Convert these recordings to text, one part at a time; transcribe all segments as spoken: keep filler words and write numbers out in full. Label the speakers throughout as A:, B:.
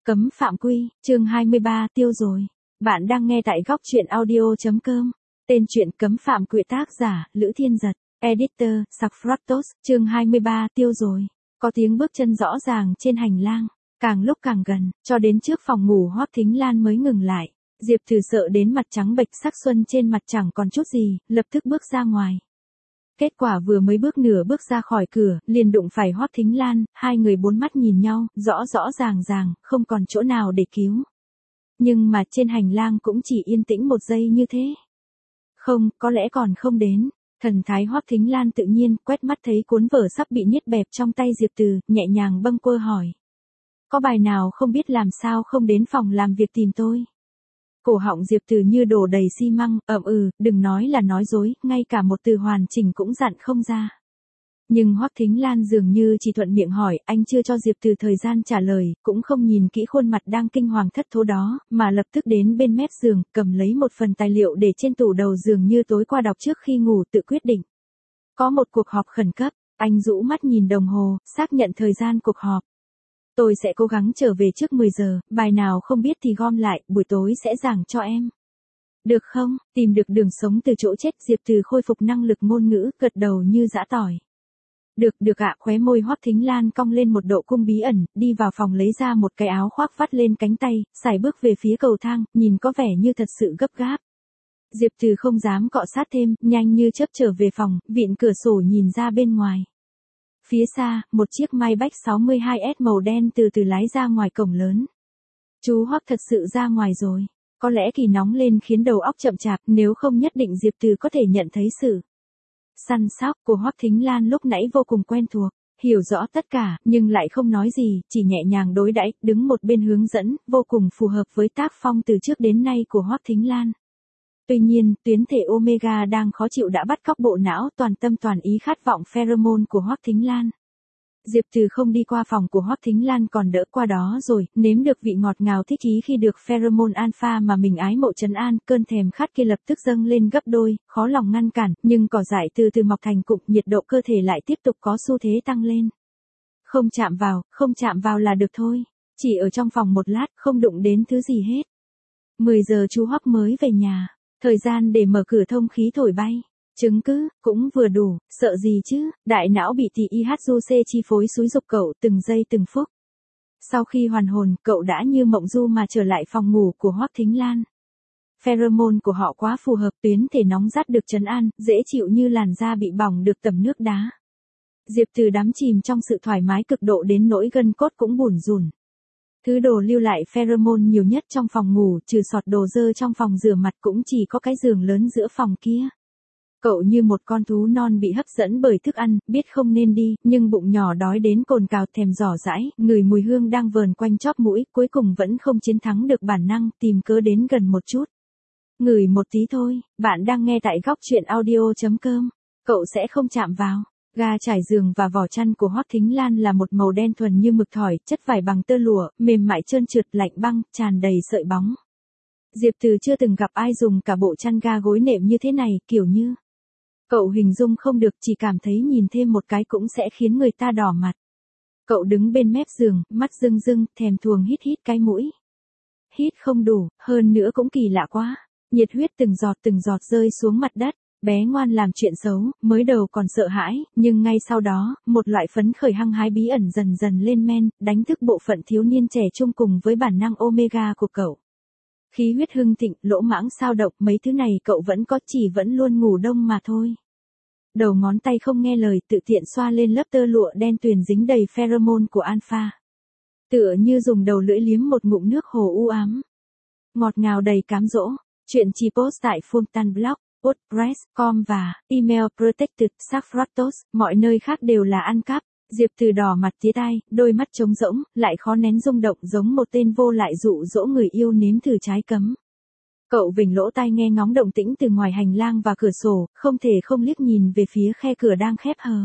A: Cấm phạm quy, chương hai mươi ba, tiêu rồi. Bạn đang nghe tại góc truyện audio.com. Tên truyện Cấm phạm quy, tác giả, Lữ Thiên Giật, editor, Saffratos, chương hai mươi ba, tiêu rồi. Có tiếng bước chân rõ ràng trên hành lang, càng lúc càng gần, cho đến trước phòng ngủ Hoắc Thính Lan mới ngừng lại. Diệp Từ sợ đến mặt trắng bệch, sắc xuân trên mặt chẳng còn chút gì, lập tức bước ra ngoài. Kết quả vừa mới bước nửa bước ra khỏi cửa, liền đụng phải Hoắc Thính Lan, hai người bốn mắt nhìn nhau, rõ rõ ràng ràng, không còn chỗ nào để cứu. Nhưng mà trên hành lang cũng chỉ yên tĩnh một giây như thế. Không, có lẽ còn không đến. Thần thái Hoắc Thính Lan tự nhiên, quét mắt thấy cuốn vở sắp bị niết bẹp trong tay Diệp Từ, nhẹ nhàng bâng quơ hỏi. Có bài nào không biết làm sao không đến phòng làm việc tìm tôi? Cổ họng Diệp Từ như đổ đầy xi măng, ậm ừ, đừng nói là nói dối, ngay cả một từ hoàn chỉnh cũng dặn không ra. Nhưng Hoắc Thính Lan dường như chỉ thuận miệng hỏi, anh chưa cho Diệp Từ thời gian trả lời, cũng không nhìn kỹ khuôn mặt đang kinh hoàng thất thố đó, mà lập tức đến bên mép giường, cầm lấy một phần tài liệu để trên tủ đầu giường như tối qua đọc trước khi ngủ, tự quyết định. Có một cuộc họp khẩn cấp, anh rũ mắt nhìn đồng hồ, xác nhận thời gian cuộc họp. Tôi sẽ cố gắng trở về trước mười giờ, bài nào không biết thì gom lại, buổi tối sẽ giảng cho em. Được không? Tìm được đường sống từ chỗ chết, Diệp Từ khôi phục năng lực ngôn ngữ, gật đầu như giã tỏi. Được, được ạ, khóe môi Hoắc Thính Lan cong lên một độ cung bí ẩn, đi vào phòng lấy ra một cái áo khoác vắt lên cánh tay, sải bước về phía cầu thang, nhìn có vẻ như thật sự gấp gáp. Diệp Từ không dám cọ sát thêm, nhanh như chớp trở về phòng, vịn cửa sổ nhìn ra bên ngoài. Phía xa, một chiếc Maybach sáu mươi hai S màu đen từ từ lái ra ngoài cổng lớn. Chú Hoắc thật sự ra ngoài rồi. Có lẽ kỳ nóng lên khiến đầu óc chậm chạp, nếu không nhất định Diệp Từ có thể nhận thấy sự săn sóc của Hoắc Thính Lan lúc nãy vô cùng quen thuộc, hiểu rõ tất cả, nhưng lại không nói gì, chỉ nhẹ nhàng đối đãi, đứng một bên hướng dẫn, vô cùng phù hợp với tác phong từ trước đến nay của Hoắc Thính Lan. Tuy nhiên, tuyến thể Omega đang khó chịu đã bắt cóc bộ não, toàn tâm toàn ý khát vọng pheromone của Hoắc Thính Lan. Diệp Từ không đi qua phòng của Hoắc Thính Lan còn đỡ qua đó rồi, nếm được vị ngọt ngào thích ý khi được pheromone alpha mà mình ái mộ trấn an, cơn thèm khát kia lập tức dâng lên gấp đôi, khó lòng ngăn cản, nhưng cỏ dại từ từ mọc thành cụm, nhiệt độ cơ thể lại tiếp tục có xu thế tăng lên. Không chạm vào, không chạm vào là được thôi, chỉ ở trong phòng một lát, không đụng đến thứ gì hết. mười giờ chú Hoắc mới về nhà, thời gian để mở cửa thông khí thổi bay. Chứng cứ, cũng vừa đủ, sợ gì chứ, đại não bị tê i hát du xê chi phối xúi dục cậu từng giây từng phút. Sau khi hoàn hồn, cậu đã như mộng du mà trở lại phòng ngủ của Hoắc Thính Lan. Pheromone của họ quá phù hợp, tuyến thể nóng rát được trấn an, dễ chịu như làn da bị bỏng được tẩm nước đá. Diệp Từ đắm chìm trong sự thoải mái cực độ đến nỗi gân cốt cũng bủn rủn. Thứ đồ lưu lại pheromone nhiều nhất trong phòng ngủ, trừ sọt đồ dơ trong phòng rửa mặt cũng chỉ có cái giường lớn giữa phòng kia. Cậu như một con thú non bị hấp dẫn bởi thức ăn, biết không nên đi, nhưng bụng nhỏ đói đến cồn cào thèm dò dãi, ngửi mùi hương đang vờn quanh chóp mũi, cuối cùng vẫn không chiến thắng được bản năng, tìm cớ đến gần một chút. Ngửi một tí thôi, bạn đang nghe tại góc truyện audio.com, cậu sẽ không chạm vào. Ga trải giường và vỏ chăn của Hoắc Thính Lan là một màu đen thuần như mực thỏi, chất vải bằng tơ lụa, mềm mại trơn trượt, lạnh băng, tràn đầy sợi bóng. Diệp Từ chưa từng gặp ai dùng cả bộ chăn ga gối nệm như thế này, kiểu như cậu hình dung không được, chỉ cảm thấy nhìn thêm một cái cũng sẽ khiến người ta đỏ mặt. Cậu đứng bên mép giường, mắt rưng rưng, thèm thuồng hít hít cái mũi. Hít không đủ, hơn nữa cũng kỳ lạ quá. Nhiệt huyết từng giọt từng giọt rơi xuống mặt đất. Bé ngoan làm chuyện xấu, mới đầu còn sợ hãi, nhưng ngay sau đó, một loại phấn khởi hăng hái bí ẩn dần dần lên men, đánh thức bộ phận thiếu niên trẻ trung cùng với bản năng Omega của cậu. Khí huyết hưng thịnh, lỗ mãng sao động, mấy thứ này cậu vẫn có, chỉ vẫn luôn ngủ đông mà thôi. Đầu ngón tay không nghe lời, tự tiện xoa lên lớp tơ lụa đen tuyền dính đầy pheromone của alpha. Tựa như dùng đầu lưỡi liếm một ngụm nước hồ u ám. Ngọt ngào đầy cám dỗ. Chuyện chi post tại Fultan Blog, WordPress chấm com và email protected Saffratos, mọi nơi khác đều là ăn cắp. Diệp Từ đỏ mặt tía tai, đôi mắt trống rỗng, lại khó nén rung động giống một tên vô lại dụ dỗ người yêu nếm thử trái cấm. Cậu vểnh lỗ tai nghe ngóng động tĩnh từ ngoài hành lang và cửa sổ, không thể không liếc nhìn về phía khe cửa đang khép hờ.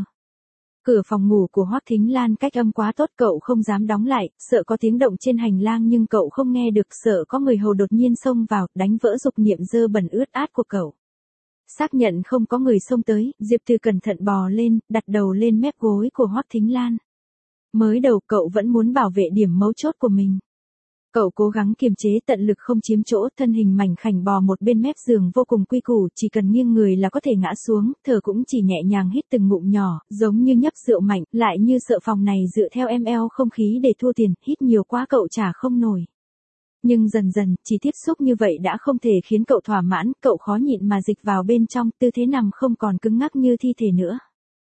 A: Cửa phòng ngủ của Hoắc Thính Lan cách âm quá tốt, cậu không dám đóng lại, sợ có tiếng động trên hành lang nhưng cậu không nghe được, sợ có người hầu đột nhiên xông vào, đánh vỡ dục niệm dơ bẩn ướt át của cậu. Xác nhận không có người xông tới, Diệp Từ cẩn thận bò lên, đặt đầu lên mép gối của Hoắc Thính Lan. Mới đầu cậu vẫn muốn bảo vệ điểm mấu chốt của mình. Cậu cố gắng kiềm chế tận lực không chiếm chỗ, thân hình mảnh khảnh bò một bên mép giường vô cùng quy củ, chỉ cần nghiêng người là có thể ngã xuống, thở cũng chỉ nhẹ nhàng hít từng ngụm nhỏ, giống như nhấp rượu mạnh, lại như sợ phòng này dựa theo em eo không khí để thua tiền, hít nhiều quá cậu trả không nổi. Nhưng dần dần, chỉ tiếp xúc như vậy đã không thể khiến cậu thỏa mãn, cậu khó nhịn mà dịch vào bên trong, tư thế nằm không còn cứng ngắc như thi thể nữa.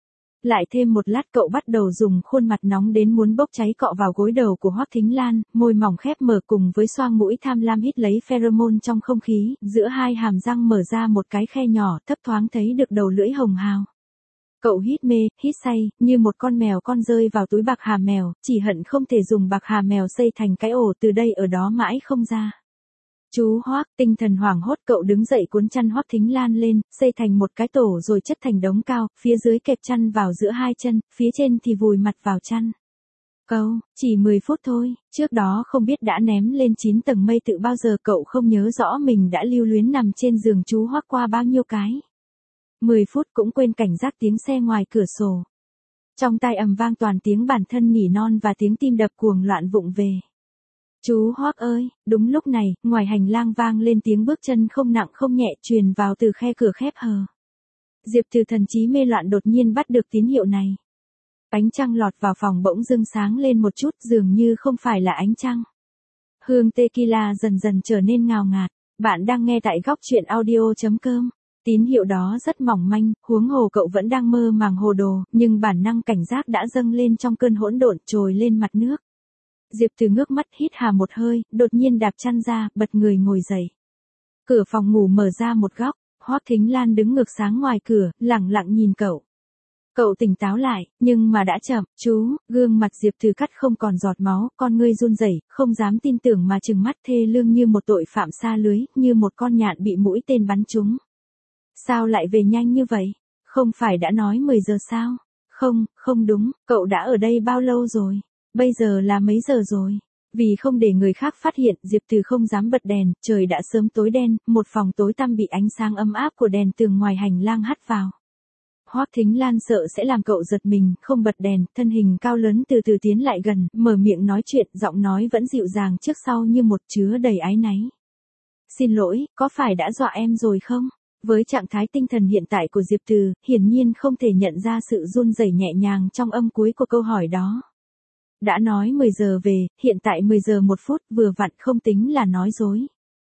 A: Lại thêm một lát cậu bắt đầu dùng khuôn mặt nóng đến muốn bốc cháy cọ vào gối đầu của Hoắc Thính Lan, môi mỏng khép mở cùng với xoang mũi tham lam hít lấy pheromone trong không khí, giữa hai hàm răng mở ra một cái khe nhỏ, thấp thoáng thấy được đầu lưỡi hồng hào. Cậu hít mê, hít say, như một con mèo con rơi vào túi bạc hà mèo, chỉ hận không thể dùng bạc hà mèo xây thành cái ổ từ đây ở đó mãi không ra. Chú Hoắc, tinh thần hoảng hốt cậu đứng dậy cuốn chăn Hoắc Thính Lan lên, xây thành một cái tổ rồi chất thành đống cao, phía dưới kẹp chăn vào giữa hai chân, phía trên thì vùi mặt vào chăn. Câu, chỉ mười phút thôi, trước đó không biết đã ném lên chín tầng mây tự bao giờ cậu không nhớ rõ mình đã lưu luyến nằm trên giường chú Hoắc qua bao nhiêu cái. mười phút cũng quên cảnh giác tiếng xe ngoài cửa sổ. Trong tai ầm vang toàn tiếng bản thân nỉ non và tiếng tim đập cuồng loạn vụng về. Chú Hoắc ơi, đúng lúc này, ngoài hành lang vang lên tiếng bước chân không nặng không nhẹ truyền vào từ khe cửa khép hờ. Diệp Từ thần trí mê loạn đột nhiên bắt được tín hiệu này. Ánh trăng lọt vào phòng bỗng dưng sáng lên một chút dường như không phải là ánh trăng. Hương tequila dần dần trở nên ngào ngạt. Bạn đang nghe tại góc truyện audio chấm com. Tín hiệu đó rất mỏng manh, huống hồ cậu vẫn đang mơ màng hồ đồ, nhưng bản năng cảnh giác đã dâng lên trong cơn hỗn độn trồi lên mặt nước. Diệp Từ ngước mắt hít hà một hơi, đột nhiên đạp chăn ra, bật người ngồi dậy. Cửa phòng ngủ mở ra một góc, Hoắc Thính Lan đứng ngược sáng ngoài cửa, lẳng lặng nhìn cậu. Cậu tỉnh táo lại, nhưng mà đã chậm, chú, gương mặt Diệp Từ cắt không còn giọt máu, con ngươi run rẩy, không dám tin tưởng mà trừng mắt thê lương như một tội phạm xa lưới, như một con nhạn bị mũi tên bắn trúng. Sao lại về nhanh như vậy? Không phải đã nói mười giờ sao? Không, không đúng, cậu đã ở đây bao lâu rồi? Bây giờ là mấy giờ rồi? Vì không để người khác phát hiện, Diệp Từ không dám bật đèn, trời đã sớm tối đen, một phòng tối tăm bị ánh sáng ấm áp của đèn tường ngoài hành lang hắt vào. Hoắc Thính Lan sợ sẽ làm cậu giật mình, không bật đèn, thân hình cao lớn từ từ tiến lại gần, mở miệng nói chuyện, giọng nói vẫn dịu dàng trước sau như một chứa đầy áy náy. Xin lỗi, có phải đã dọa em rồi không? Với trạng thái tinh thần hiện tại của Diệp Từ, hiển nhiên không thể nhận ra sự run rẩy nhẹ nhàng trong âm cuối của câu hỏi đó. Đã nói mười giờ về, hiện tại mười giờ một phút, vừa vặn không tính là nói dối.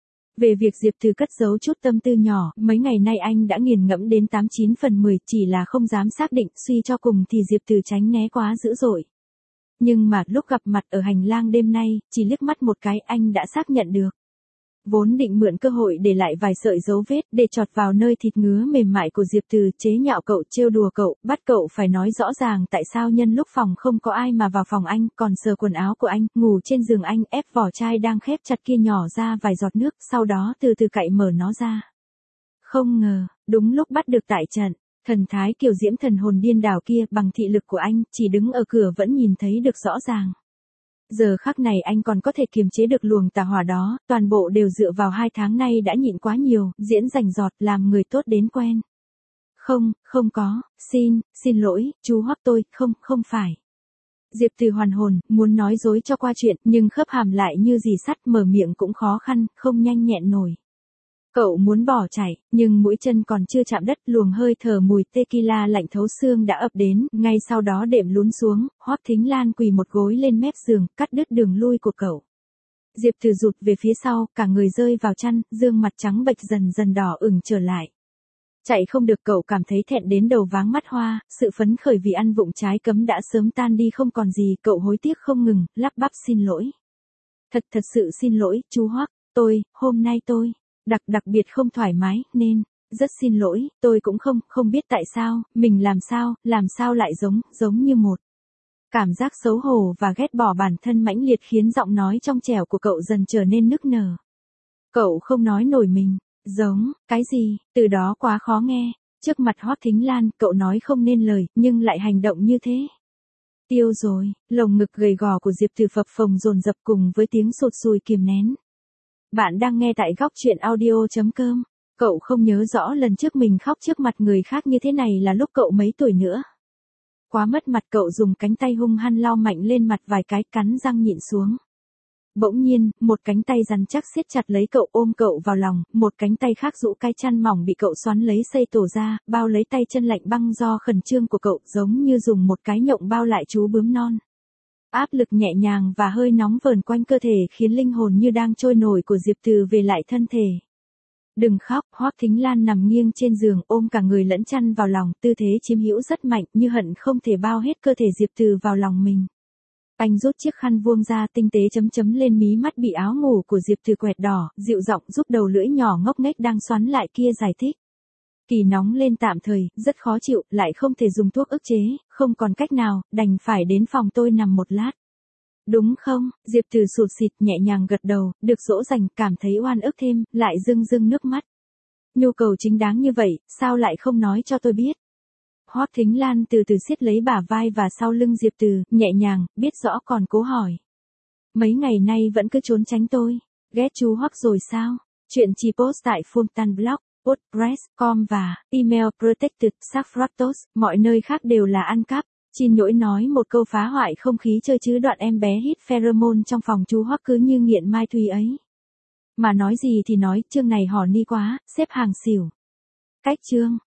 A: Về việc Diệp Từ cất giấu chút tâm tư nhỏ, mấy ngày nay anh đã nghiền ngẫm đến tám chín phần mười, chỉ là không dám xác định, suy cho cùng thì Diệp Từ tránh né quá dữ dội. Nhưng mà lúc gặp mặt ở hành lang đêm nay, chỉ liếc mắt một cái anh đã xác nhận được. Vốn định mượn cơ hội để lại vài sợi dấu vết để chọt vào nơi thịt ngứa mềm mại của Diệp Từ, chế nhạo cậu, trêu đùa cậu, bắt cậu phải nói rõ ràng tại sao nhân lúc phòng không có ai mà vào phòng anh, còn sờ quần áo của anh, ngủ trên giường anh, ép vỏ chai đang khép chặt kia nhỏ ra vài giọt nước, sau đó từ từ cạy mở nó ra. Không ngờ, đúng lúc bắt được tại trận, thần thái kiều diễm thần hồn điên đảo kia bằng thị lực của anh, chỉ đứng ở cửa vẫn nhìn thấy được rõ ràng. Giờ khắc này anh còn có thể kiềm chế được luồng tà hỏa đó, toàn bộ đều dựa vào hai tháng nay đã nhịn quá nhiều, diễn rành giọt, làm người tốt đến quen. Không, không có, xin, xin lỗi, chú Hoắc tôi, không, không phải. Diệp Từ hoàn hồn, muốn nói dối cho qua chuyện, nhưng khớp hàm lại như dì sắt, mở miệng cũng khó khăn, không nhanh nhẹn nổi. Cậu muốn bỏ chạy, nhưng mũi chân còn chưa chạm đất, luồng hơi thở mùi tequila lạnh thấu xương đã ập đến, ngay sau đó đệm lún xuống, Hoắc Thính Lan quỳ một gối lên mép giường, cắt đứt đường lui của cậu. Diệp Từ rụt về phía sau, cả người rơi vào chăn, dương mặt trắng bệch dần dần đỏ ửng trở lại. Chạy không được, cậu cảm thấy thẹn đến đầu váng mắt hoa, sự phấn khởi vì ăn vụng trái cấm đã sớm tan đi không còn gì, cậu hối tiếc không ngừng, lắp bắp xin lỗi. Thật thật sự xin lỗi, chú Hoắc, tôi, hôm nay tôi đặc đặc biệt không thoải mái, nên, rất xin lỗi, tôi cũng không, không biết tại sao, mình làm sao, làm sao lại giống, giống như một. Cảm giác xấu hổ và ghét bỏ bản thân mãnh liệt khiến giọng nói trong trẻo của cậu dần trở nên nức nở. Cậu không nói nổi mình, giống, cái gì, từ đó quá khó nghe, trước mặt Hoắc Thính Lan, cậu nói không nên lời, nhưng lại hành động như thế. Tiêu rồi, lồng ngực gầy gò của Diệp Từ phập phồng dồn dập cùng với tiếng sụt sùi kiềm nén. Bạn đang nghe tại góc truyện audio chấm com. Cậu không nhớ rõ lần trước mình khóc trước mặt người khác như thế này là lúc cậu mấy tuổi nữa. Quá mất mặt, cậu dùng cánh tay hung hăng lau mạnh lên mặt vài cái, cắn răng nhịn xuống. Bỗng nhiên, một cánh tay rắn chắc siết chặt lấy cậu ôm cậu vào lòng, một cánh tay khác rũ cái chăn mỏng bị cậu xoắn lấy xây tổ ra, bao lấy tay chân lạnh băng do khẩn trương của cậu, giống như dùng một cái nhộng bao lại chú bướm non. Áp lực nhẹ nhàng và hơi nóng vờn quanh cơ thể khiến linh hồn như đang trôi nổi của Diệp Từ về lại thân thể. Đừng khóc, Hoắc Thính Lan nằm nghiêng trên giường ôm cả người lẫn chăn vào lòng, tư thế chiếm hữu rất mạnh như hận không thể bao hết cơ thể Diệp Từ vào lòng mình. Anh rút chiếc khăn vuông ra tinh tế chấm chấm lên mí mắt bị áo ngủ của Diệp Từ quẹt đỏ, dịu giọng giúp đầu lưỡi nhỏ ngốc nghếch đang xoắn lại kia giải thích. Kỳ nóng lên tạm thời, rất khó chịu, lại không thể dùng thuốc ức chế, không còn cách nào, đành phải đến phòng tôi nằm một lát. Đúng không? Diệp Từ sụt sịt nhẹ nhàng gật đầu, được dỗ dành, cảm thấy oan ức thêm, lại rưng rưng nước mắt. Nhu cầu chính đáng như vậy, sao lại không nói cho tôi biết? Hoắc Thính Lan từ từ siết lấy bả vai và sau lưng Diệp Từ, nhẹ nhàng, biết rõ còn cố hỏi. Mấy ngày nay vẫn cứ trốn tránh tôi, ghét chú Hoắc rồi sao? Chuyện chỉ post tại Fulton Blog, WordPress chấm com và email protected saffratos, mọi nơi khác đều là ăn cắp. Xin lỗi nói một câu phá hoại không khí chơi chứ đoạn em bé hít pheromone trong phòng chú Hoắc cứ như nghiện mai thùy ấy. Mà nói gì thì nói, chương này hò ni quá, xếp hàng xỉu. Cách chương.